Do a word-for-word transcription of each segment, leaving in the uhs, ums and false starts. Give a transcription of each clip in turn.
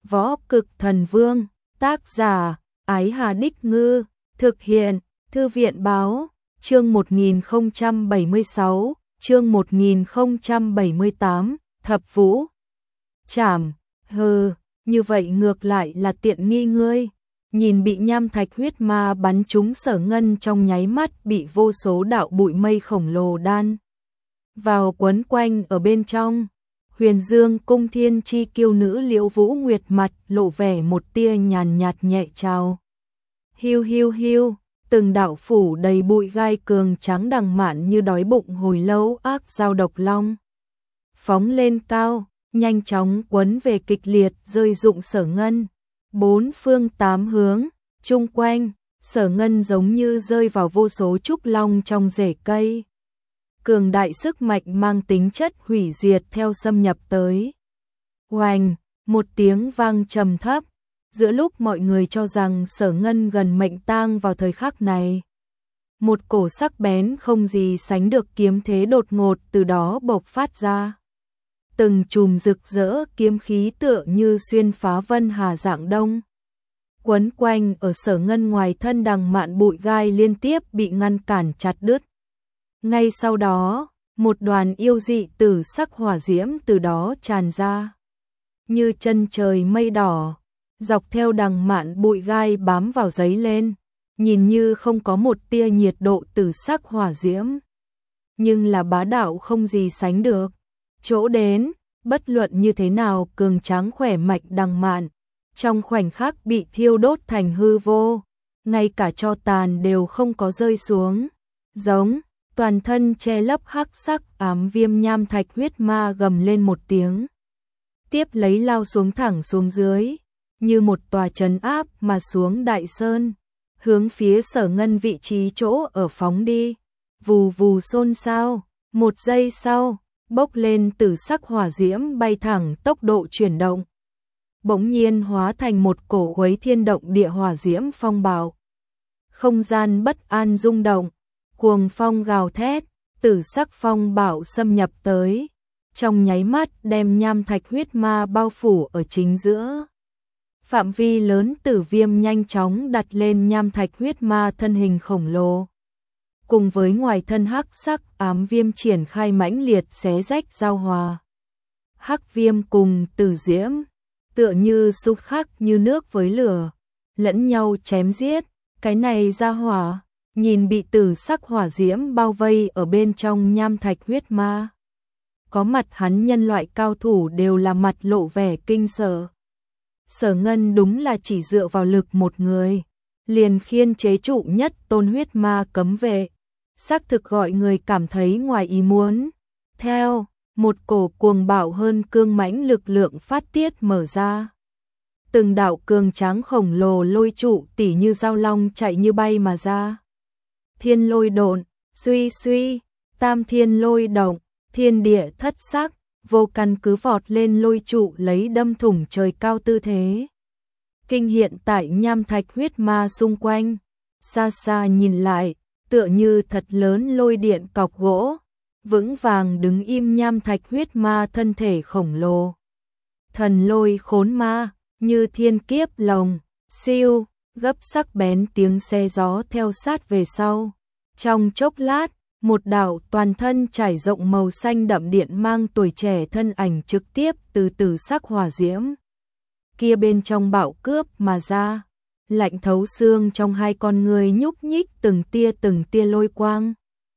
Võ Cực Thần Vương, tác giả, Ái Hà Đích Ngư, thực hiện, Thư viện Báo, chương một nghìn không trăm bảy mươi sáu, chương một nghìn không trăm bảy mươi tám, Thập Vũ Trảm, hừ, như vậy ngược lại là tiện nghi ngươi. Nhìn bị nham thạch huyết ma bắn trúng Sở Ngân trong nháy mắt bị vô số đạo bụi mây khổng lồ đan vào quấn quanh ở bên trong. Huyền Dương cung thiên chi kiêu nữ Liễu Vũ Nguyệt mặt lộ vẻ một tia nhàn nhạt nhẹ trao. Hiu hiu hiu, từng đạo phủ đầy bụi gai cường trắng đằng mạn như đói bụng hồi lâu ác dao độc long. Phóng lên cao, nhanh chóng quấn về kịch liệt rơi rụng Sở Ngân. Bốn phương tám hướng, chung quanh, Sở Ngân giống như rơi vào vô số trúc long trong rễ cây. Cường đại sức mạnh mang tính chất hủy diệt theo xâm nhập tới. Oành, một tiếng vang trầm thấp, giữa lúc mọi người cho rằng Sở Ngân gần mệnh tang vào thời khắc này. Một cổ sắc bén không gì sánh được kiếm thế đột ngột từ đó bộc phát ra. Từng chùm rực rỡ kiếm khí tựa như xuyên phá vân hà dạng đông. Quấn quanh ở Sở Ngân ngoài thân đằng mạn bụi gai liên tiếp bị ngăn cản chặt đứt. Ngay sau đó, một đoàn yêu dị tử sắc hỏa diễm từ đó tràn ra. Như chân trời mây đỏ, dọc theo đằng mạn bụi gai bám vào giấy lên, nhìn như không có một tia nhiệt độ tử sắc hỏa diễm. Nhưng là bá đạo không gì sánh được. Chỗ đến, bất luận như thế nào cường tráng khỏe mạnh đằng mạn, trong khoảnh khắc bị thiêu đốt thành hư vô, ngay cả tro tàn đều không có rơi xuống. Giống, toàn thân che lấp hắc sắc ám viêm nham thạch huyết ma gầm lên một tiếng. Tiếp lấy lao xuống thẳng xuống dưới, như một tòa trấn áp mà xuống đại sơn, hướng phía Sở Ngân vị trí chỗ ở phóng đi. Vù vù xôn xao, một giây sau, bốc lên từ sắc hỏa diễm bay thẳng tốc độ chuyển động. Bỗng nhiên hóa thành một cổ khuấy thiên động địa hỏa diễm phong bạo. Không gian bất an rung động, cuồng phong gào thét, tử sắc phong bạo xâm nhập tới, trong nháy mắt đem nham thạch huyết ma bao phủ ở chính giữa. Phạm vi lớn tử viêm nhanh chóng đặt lên nham thạch huyết ma thân hình khổng lồ. Cùng với ngoài thân hắc sắc ám viêm triển khai mãnh liệt xé rách giao hòa. Hắc viêm cùng tử diễm, tựa như xúc khắc như nước với lửa, lẫn nhau chém giết. Cái này ra hỏa, nhìn bị tử sắc hỏa diễm bao vây ở bên trong nham thạch huyết ma. Có mặt hắn nhân loại cao thủ đều là mặt lộ vẻ kinh sợ. Sở Ngân đúng là chỉ dựa vào lực một người, liền khiên chế trụ nhất tôn huyết ma cấm vệ. Xác thực gọi người cảm thấy ngoài ý muốn. Theo, một cổ cuồng bạo hơn cương mãnh lực lượng phát tiết mở ra. Từng đạo cường tráng khổng lồ lôi trụ tỉ như dao long chạy như bay mà ra. Thiên lôi độn, suy suy, tam thiên lôi động, thiên địa thất sắc, vô căn cứ vọt lên lôi trụ lấy đâm thủng trời cao tư thế. Kinh hiện tại nham thạch huyết ma xung quanh, xa xa nhìn lại, tựa như thật lớn lôi điện cọc gỗ, vững vàng đứng im nham thạch huyết ma thân thể khổng lồ. Thần lôi khốn ma, như thiên kiếp lồng, siêu, gấp sắc bén tiếng xe gió theo sát về sau. Trong chốc lát, một đạo toàn thân trải rộng màu xanh đậm điện mang tuổi trẻ thân ảnh trực tiếp từ từ sắc hỏa diễm kia bên trong bạo cướp mà ra. Lạnh thấu xương trong hai con người nhúc nhích từng tia từng tia lôi quang.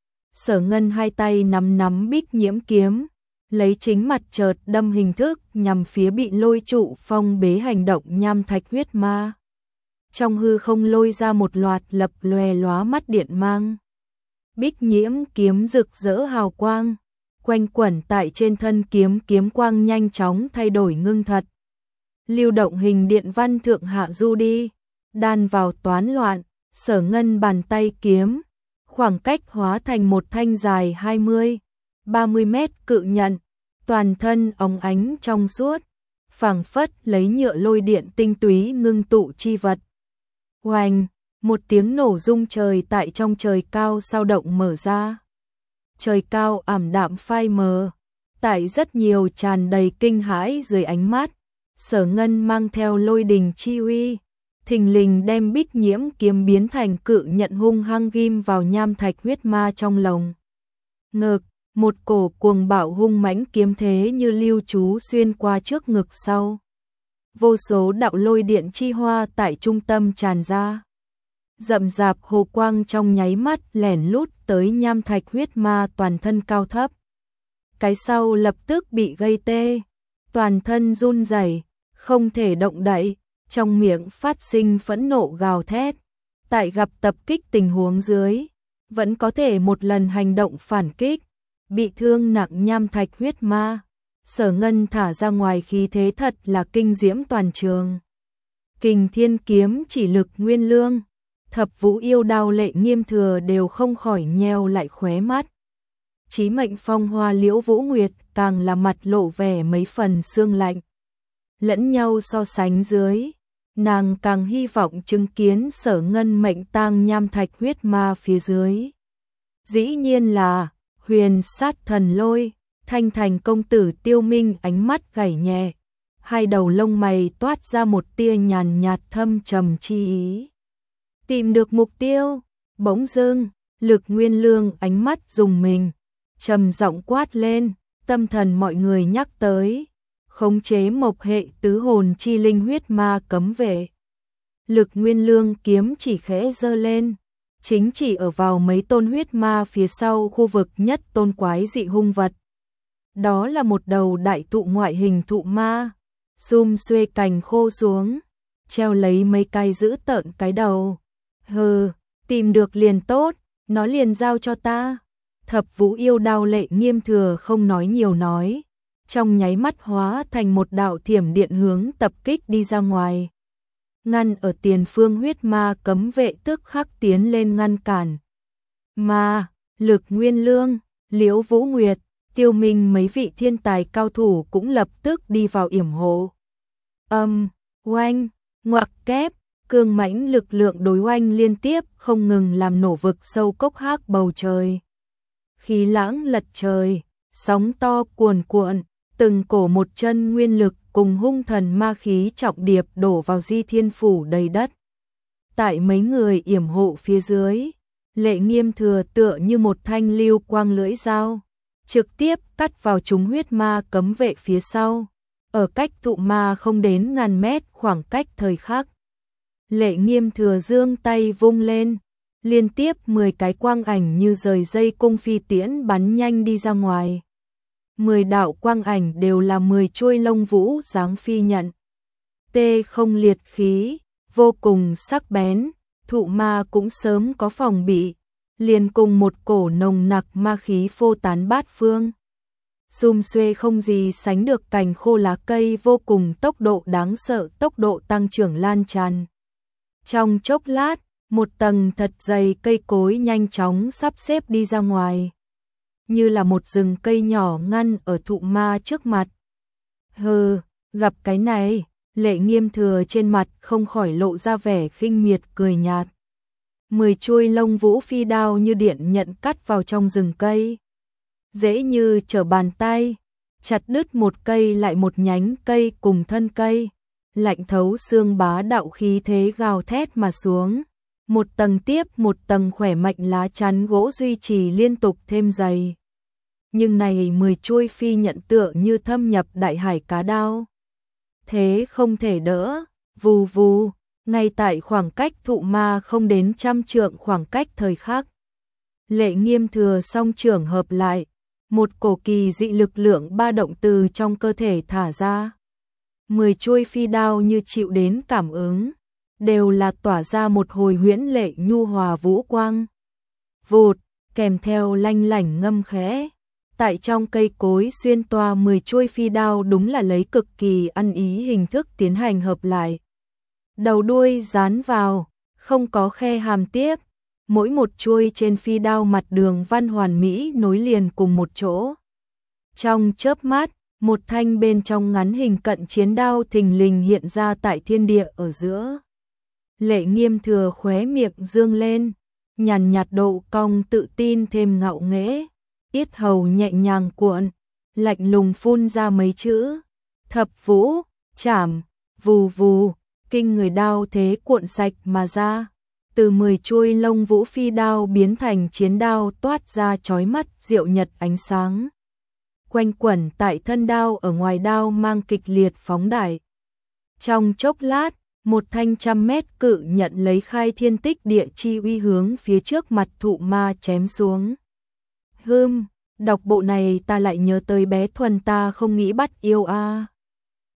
Sở Ngân hai tay nắm nắm bích nhiễm kiếm, lấy chính mặt chợt đâm hình thức nhằm phía bị lôi trụ phong bế hành động nham thạch huyết ma. Trong hư không lôi ra một loạt lập lòe lóa mắt điện mang. Bích nhiễm kiếm rực rỡ hào quang, quanh quẩn tại trên thân kiếm, kiếm quang nhanh chóng thay đổi ngưng thật. Lưu động hình điện văn thượng hạ du đi, đan vào toán loạn. Sở Ngân bàn tay kiếm, khoảng cách hóa thành một thanh dài hai mươi, ba mươi mét cự nhận, toàn thân óng ánh trong suốt, phảng phất lấy nhựa lôi điện tinh túy ngưng tụ chi vật. Oanh, một tiếng nổ rung trời tại trong trời cao sao động mở ra. Trời cao ảm đạm phai mờ, tại rất nhiều tràn đầy kinh hãi dưới ánh mắt, Sở Ngân mang theo lôi đình chi uy, thình lình đem Bích Nhiễm kiếm biến thành cự nhận hung hăng ghim vào nham thạch huyết ma trong lồng ngực, một cổ cuồng bạo hung mãnh kiếm thế như lưu chú xuyên qua trước ngực sau. Vô số đạo lôi điện chi hoa tại trung tâm tràn ra. Rậm rạp hồ quang trong nháy mắt lẻn lút tới nham thạch huyết ma toàn thân cao thấp. Cái sau lập tức bị gây tê, toàn thân run rẩy, không thể động đậy, trong miệng phát sinh phẫn nộ gào thét. Tại gặp tập kích tình huống dưới, vẫn có thể một lần hành động phản kích, bị thương nặng nham thạch huyết ma. Sở Ngân thả ra ngoài khí thế thật là kinh diễm toàn trường. Kình Thiên kiếm chỉ lực Nguyên Lương, Thập Vũ yêu đao Lệ Nghiêm Thừa đều không khỏi nheo lại khóe mắt. Chí Mệnh Phong Hoa Liễu Vũ Nguyệt càng là mặt lộ vẻ mấy phần xương lạnh. Lẫn nhau so sánh dưới, nàng càng hy vọng chứng kiến Sở Ngân mệnh tang nham thạch huyết ma phía dưới. Dĩ nhiên là Huyền Sát Thần Lôi. Thanh Thành công tử Tiêu Minh ánh mắt gảy nhẹ, hai đầu lông mày toát ra một tia nhàn nhạt thâm trầm chi ý. Tìm được mục tiêu, bỗng dưng, Lực Nguyên Lương ánh mắt rùng mình, trầm giọng quát lên, tâm thần mọi người nhắc tới, khống chế mộc hệ tứ hồn chi linh huyết ma cấm vệ. Lực Nguyên Lương kiếm chỉ khẽ giơ lên, chính chỉ ở vào mấy tôn huyết ma phía sau khu vực nhất tôn quái dị hung vật. Đó là một đầu đại thụ ngoại hình thụ ma, sum xuê cành khô xuống, treo lấy mấy cái giữ tợn cái đầu. Hừ, tìm được liền tốt, nó liền giao cho ta. Thập Vũ yêu đao Lệ Nghiêm Thừa không nói nhiều nói, trong nháy mắt hóa thành một đạo thiểm điện hướng tập kích đi ra ngoài. Ngăn ở tiền phương huyết ma cấm vệ tức khắc tiến lên ngăn cản. Ma, Lực Nguyên Lương, Liễu Vũ Nguyệt, Tiêu Minh mấy vị thiên tài cao thủ cũng lập tức đi vào yểm hộ. Âm, oanh, ngoặc kép, cường mãnh lực lượng đối oanh liên tiếp không ngừng làm nổ vực sâu cốc hác bầu trời. Khí lãng lật trời, sóng to cuồn cuộn, từng cổ một chân nguyên lực cùng hung thần ma khí trọng điệp đổ vào Di Thiên Phủ đầy đất. Tại mấy người yểm hộ phía dưới, Lệ Nghiêm Thừa tựa như một thanh lưu quang lưỡi dao, trực tiếp cắt vào chúng huyết ma cấm vệ phía sau, ở cách thụ ma không đến ngàn mét khoảng cách thời khắc. Lệ Nghiêm Thừa giương tay vung lên, liên tiếp mười cái quang ảnh như rời dây cung phi tiễn bắn nhanh đi ra ngoài. mười đạo quang ảnh đều là mười chuôi lông vũ dáng phi nhận. Tê không liệt khí, vô cùng sắc bén, thụ ma cũng sớm có phòng bị, liền cùng một cổ nồng nặc ma khí phô tán bát phương. Xum xuê không gì sánh được cành khô lá cây vô cùng tốc độ đáng sợ, tốc độ tăng trưởng lan tràn. Trong chốc lát, một tầng thật dày cây cối nhanh chóng sắp xếp đi ra ngoài, như là một rừng cây nhỏ ngăn ở thụ ma trước mặt. Hừ, gặp cái này, Lệ Nghiêm Thừa trên mặt không khỏi lộ ra vẻ khinh miệt cười nhạt. Mười chuôi lông vũ phi đao như điện nhận cắt vào trong rừng cây. Dễ như trở bàn tay, chặt đứt một cây lại một nhánh cây cùng thân cây. Lạnh thấu xương bá đạo khí thế gào thét mà xuống. Một tầng tiếp một tầng khỏe mạnh lá chắn gỗ duy trì liên tục thêm dày. Nhưng này mười chuôi phi nhận tựa như thâm nhập đại hải cá đao. Thế không thể đỡ, vù vù, ngay tại khoảng cách thụ ma không đến trăm trượng khoảng cách thời khắc. Lệ Nghiêm Thừa song trưởng hợp lại, một cổ kỳ dị lực lượng ba động từ trong cơ thể thả ra. Mười chuôi phi đao như chịu đến cảm ứng, đều là tỏa ra một hồi huyễn lệ nhu hòa vũ quang. Vụt, kèm theo lanh lảnh ngâm khẽ. Tại trong cây cối xuyên toa mười chuôi phi đao đúng là lấy cực kỳ ăn ý hình thức tiến hành hợp lại. Đầu đuôi dán vào, không có khe hàm tiếp. Mỗi một chuôi trên phi đao mặt đường văn hoàn mỹ nối liền cùng một chỗ. Trong chớp mắt, một thanh bên trong ngắn hình cận chiến đao thình lình hiện ra tại thiên địa ở giữa. Lệ Nghiêm Thừa khóe miệng dương lên, nhàn nhạt độ cong tự tin thêm ngạo nghễ, yết hầu nhẹ nhàng cuộn, lạnh lùng phun ra mấy chữ: Thập Vũ, chảm, vù vù, kinh người đao thế cuộn sạch mà ra. Từ mười chuôi lông vũ phi đao biến thành chiến đao toát ra chói mắt diệu nhật ánh sáng. Quanh quẩn tại thân đao ở ngoài đao mang kịch liệt phóng đại. Trong chốc lát, một thanh trăm mét cự nhận lấy khai thiên tích địa chi uy hướng phía trước mặt thụ ma chém xuống. Hưm, đọc bộ này ta lại nhớ tới bé Thuần ta không nghĩ bắt yêu a. À.